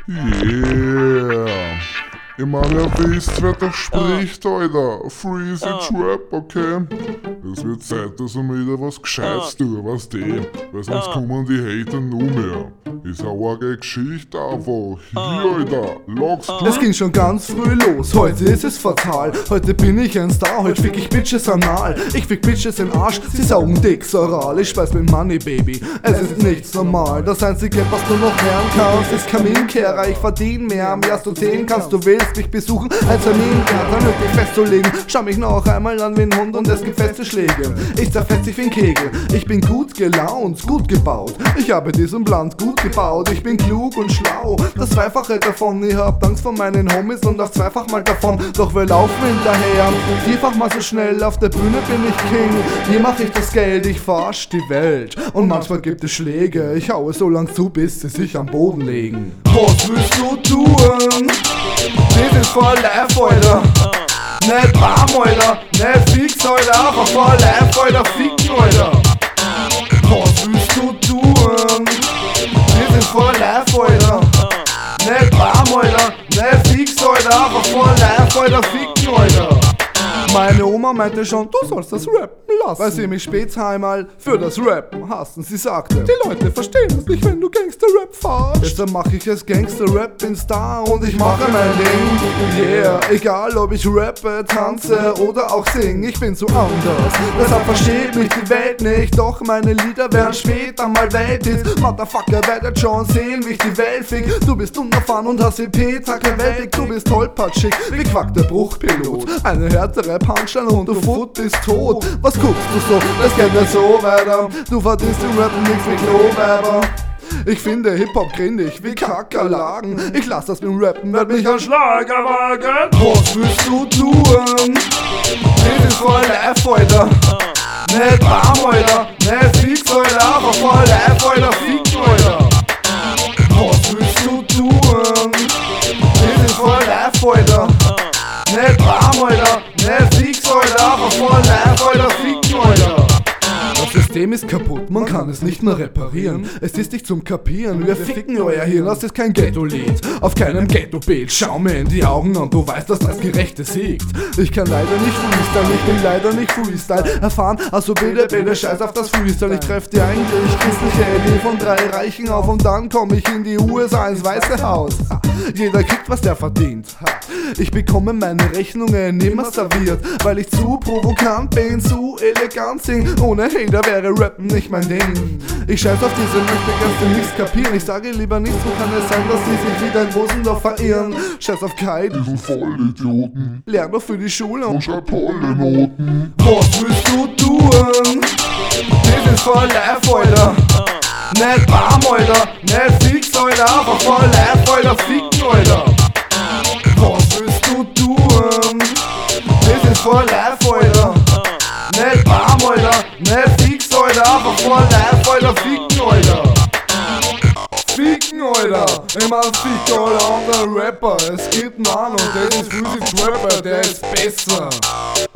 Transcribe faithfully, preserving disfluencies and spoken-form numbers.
Yeah. Ich meine, ihr wisst, wer da spricht, Alter. Freezy Trap, okay? Es wird Zeit, dass wir wieder was Gescheites tun, weißt du? Weil sonst kommen die Hater nur mehr. Ist eine arge Geschichte einfach. Hier, Alter, log's du. Es ging schon ganz früh los, heute ist es fatal. Heute bin ich ein Star, heute fick ich Bitches anal. Ich fick Bitches in Arsch, sie saugen dicks oral. Ich speis mit Money, Baby, es ist nichts normal. Das einzige, was du noch lernen kannst, ist Kaminkehrer. Ich verdien mehr, mehr als du zählen kannst. Du willst mich besuchen, ein Terminkärter nötig festzulegen. Schau mich noch einmal an wie ein Hund und es gibt feste Schläge. Ich zerfetz dich wie ein Kegel. Ich bin gut gelaunt, gut gebaut. Ich habe diesen Land gut gebaut. Ich bin klug und schlau, das Zweifache davon. Ich hab Angst vor meinen Homies und auch zweifach mal davon. Doch wir laufen hinterher, vierfach mal so schnell. Auf der Bühne bin ich King, hier mach ich das Geld. Ich verarsch die Welt und manchmal gibt es Schläge. Ich haue so lang zu, bis sie sich am Boden legen. Was willst du tun? Das ist voll live, Alter. Nicht warm, Alter. Nicht fix, Alter. Aber voll live, Alter. Ficken, Alter. Was willst du tun? Das ist voll live, Alter. Nicht warm, Alter. Nicht fix, Alter. Aber voll live, Alter. Ficken, Alter. Meine Oma meinte schon, du sollst das Rappen lassen, weil sie mich später einmal für das Rappen hassen. Sie sagte, die Leute verstehen es nicht, wenn du Gangster-Rap fahrst. Deshalb mach ich es Gangster-Rap, bin Star und ich mache mein Ding. Yeah, egal ob ich rappe, tanze oder auch sing, ich bin so anders. Deshalb versteht mich die Welt nicht, doch meine Lieder werden später mal Welthits. Motherfucker, werdet schon sehen, wie ich die Welt fick. Du bist unerfahren und hast wie Peter kein Weltweg. Du bist tollpatschig, wie Quack der Bruchpilot. Eine härtere Punchline und du Foot bist tot. Was guckst du so? Das geht nicht so weiter. Du verdienst im Rappen nichts mit Kloweiber. Ich finde Hip-Hop grindig wie Kakerlaken. Ich lass das mit dem Rappen, werd mich an Schlager wagen. Was willst du tun? Das ist voll live, Alter. Nicht warm, Alter. Nicht fix, Alter. Aber voll live, Alter. Ficken, Alter. Was willst du tun? Das ist voll live, Alter. Nicht warm, Alter. Nicht fix, Alter. Aber voll live, Alter. Ficken, Alter. Das System ist kaputt, man kann es nicht mehr reparieren. Es ist nicht zum Kapieren, wir ficken euer Hirn, das ist kein Ghetto-Lied. Auf keinem Ghetto-Beat, schau mir in die Augen und du weißt, dass das Gerechte siegt. Ich kann leider nicht Freestyle, ich bin leider nicht Freestyle erfahren. Also bitte, bitte scheiß auf das Freestyle. Ich treff die eigentlich christliche Idee von drei Reichen auf und dann komm ich in die U S A ins Weiße Haus. Jeder kriegt, was der verdient. Ich bekomme meine Rechnungen immer serviert, weil ich zu provokant bin, zu elegant sing. Ohne Hater wäre Rappen nicht mein Ding. Ich scheiß auf diese Möchtegäste, nichts kapieren. Ich sage lieber nichts, so kann es sein, dass sie sich wieder in Rosendorf verirren. Scheiß auf Kai, Diesen Vollidioten. lern doch für die Schule und Und schreib tolle Noten. was willst du tun? Das ist voll live, Alter. Nicht warm, Alter. Nicht fix, Alter. Aber voll live, Alter. Ficken, Alter. Was willst du tun? Das ist voll live, Alter. Nicht warm, Alter. Nicht fix, Alter. Aber voll live, Alter. Ficken, Alter. Ficken, Alter. Ich mein, fick alle anderen Rapper. Es gibt einen und das ist Freezy Trapper, der ist besser.